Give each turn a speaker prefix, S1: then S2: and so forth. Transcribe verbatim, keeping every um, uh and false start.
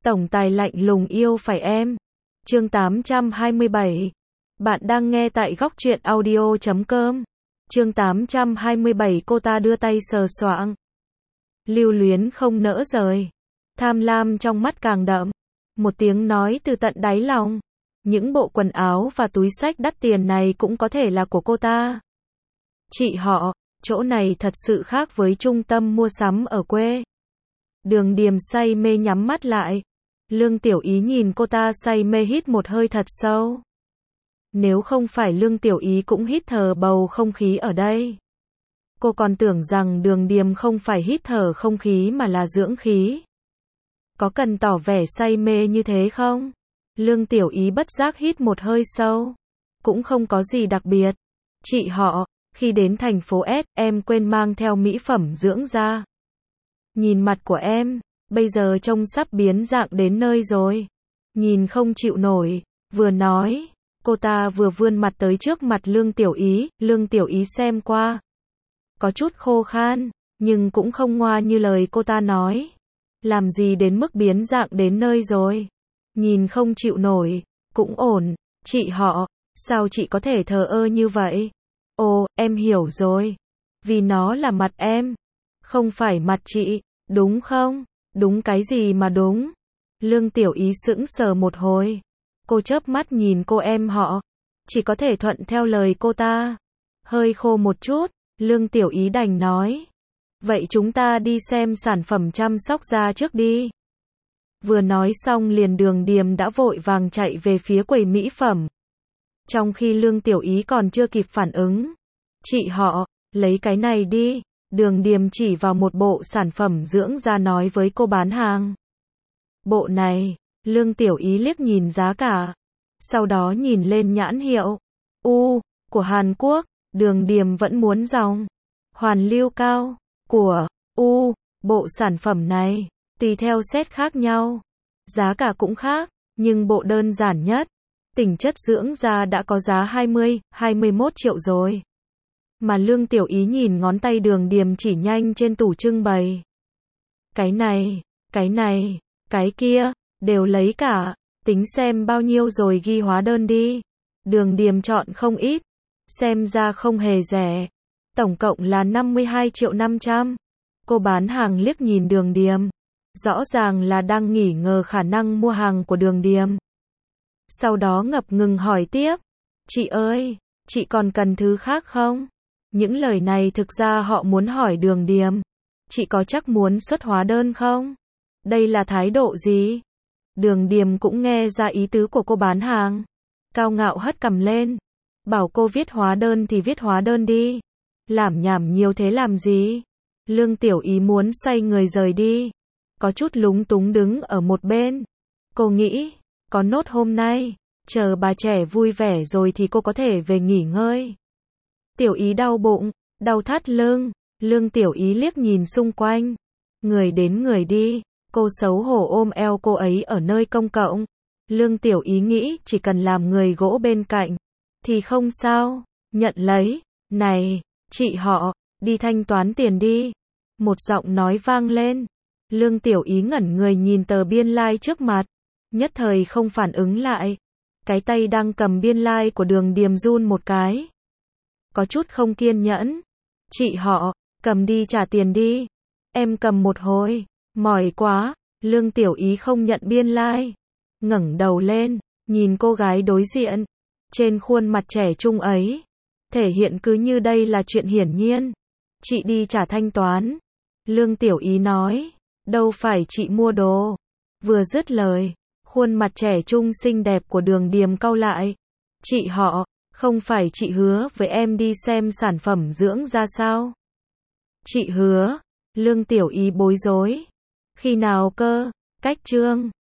S1: Tổng tài lạnh lùng yêu phải em. Chương tám trăm hai mươi bảy. Bạn đang nghe tại góc truyện audio chấm com. Chương tám trăm hai mươi bảy. Cô ta đưa tay sờ soạng. Lưu luyến không nỡ rời. Tham lam trong mắt càng đậm. Một tiếng nói từ tận đáy lòng. Những bộ quần áo và túi xách đắt tiền này cũng có thể là của cô ta. Chị họ, chỗ này thật sự khác với trung tâm mua sắm ở quê. Đường Điềm say mê nhắm mắt lại. Lương Tiểu Ý nhìn cô ta say mê hít một hơi thật sâu. Nếu không phải Lương Tiểu Ý cũng hít thở bầu không khí ở đây. Cô còn tưởng rằng Đường Điềm không phải hít thở không khí mà là dưỡng khí. Có cần tỏ vẻ say mê như thế không? Lương Tiểu Ý bất giác hít một hơi sâu. Cũng không có gì đặc biệt. Chị họ, khi đến thành phố S, em quên mang theo mỹ phẩm dưỡng da. Nhìn mặt của em, bây giờ trông sắp biến dạng đến nơi rồi. Nhìn không chịu nổi. Vừa nói, cô ta vừa vươn mặt tới trước mặt Lương Tiểu Ý. Lương Tiểu Ý xem qua. Có chút khô khan, nhưng cũng không ngoa như lời cô ta nói. Làm gì đến mức biến dạng đến nơi rồi. Nhìn không chịu nổi, cũng ổn. Chị họ, sao chị có thể thờ ơ như vậy? Ồ, em hiểu rồi. Vì nó là mặt em, không phải mặt chị, đúng không? Đúng cái gì mà đúng? Lương Tiểu Ý sững sờ một hồi. Cô chớp mắt nhìn cô em họ. Chỉ có thể thuận theo lời cô ta. Hơi khô một chút, Lương Tiểu Ý đành nói. Vậy chúng ta đi xem sản phẩm chăm sóc da trước đi. Vừa nói xong liền Đường Điềm đã vội vàng chạy về phía quầy mỹ phẩm. Trong khi Lương Tiểu Ý còn chưa kịp phản ứng. Chị họ, lấy cái này đi. Đường Điềm chỉ vào một bộ sản phẩm dưỡng da nói với cô bán hàng. Bộ này, Lương Tiểu Ý liếc nhìn giá cả. Sau đó nhìn lên nhãn hiệu. U, của Hàn Quốc. Đường Điềm vẫn muốn dòng. Hoàn lưu cao. Của U, bộ sản phẩm này, tùy theo set khác nhau. Giá cả cũng khác, nhưng bộ đơn giản nhất. Tỉnh chất dưỡng da đã có giá hai mươi, hai mươi mốt triệu rồi. Mà Lương Tiểu Ý nhìn ngón tay Đường Điềm chỉ nhanh trên tủ trưng bày. Cái này, cái này, cái kia, đều lấy cả. Tính xem bao nhiêu rồi ghi hóa đơn đi. Đường Điềm chọn không ít. Xem ra không hề rẻ. Tổng cộng là năm mươi hai triệu năm trăm. Cô bán hàng liếc nhìn Đường Điềm. Rõ ràng là đang nghi ngờ khả năng mua hàng của Đường Điềm. Sau đó ngập ngừng hỏi tiếp. Chị ơi, chị còn cần thứ khác không? Những lời này thực ra họ muốn hỏi Đường Điềm. Chị có chắc muốn xuất hóa đơn không? Đây là thái độ gì? Đường Điềm cũng nghe ra ý tứ của cô bán hàng. Cao ngạo hất cằm lên. Bảo cô viết hóa đơn thì viết hóa đơn đi. Lảm nhảm nhiều thế làm gì? Lương Tiểu Ý muốn xoay người rời đi. Có chút lúng túng đứng ở một bên. Cô nghĩ, có nốt hôm nay, chờ bà trẻ vui vẻ rồi thì cô có thể về nghỉ ngơi. Tiểu Ý đau bụng, đau thắt lưng. Lương Tiểu Ý liếc nhìn xung quanh. Người đến người đi, cô xấu hổ ôm eo cô ấy ở nơi công cộng. Lương Tiểu Ý nghĩ chỉ cần làm người gỗ bên cạnh, thì không sao, nhận lấy. Này, chị họ, đi thanh toán tiền đi. Một giọng nói vang lên. Lương Tiểu Ý ngẩn người nhìn tờ biên lai like trước mặt. Nhất thời không phản ứng lại. Cái tay đang cầm biên lai like của Đường Điềm run một cái. Có chút không kiên nhẫn. Chị họ, cầm đi trả tiền đi. Em cầm một hồi. Mỏi quá. Lương Tiểu Ý không nhận biên lai like. Ngẩng đầu lên, nhìn cô gái đối diện. Trên khuôn mặt trẻ trung ấy. Thể hiện cứ như đây là chuyện hiển nhiên. Chị đi trả thanh toán. Lương Tiểu Ý nói. Đâu phải chị mua đồ. Vừa dứt lời, khuôn mặt trẻ trung xinh đẹp của Đường Điềm cau lại. Chị họ, không phải chị hứa với em đi xem sản phẩm dưỡng da sao? Chị hứa. Lương Tiểu Ý bối rối. Khi nào cơ? Cách trương.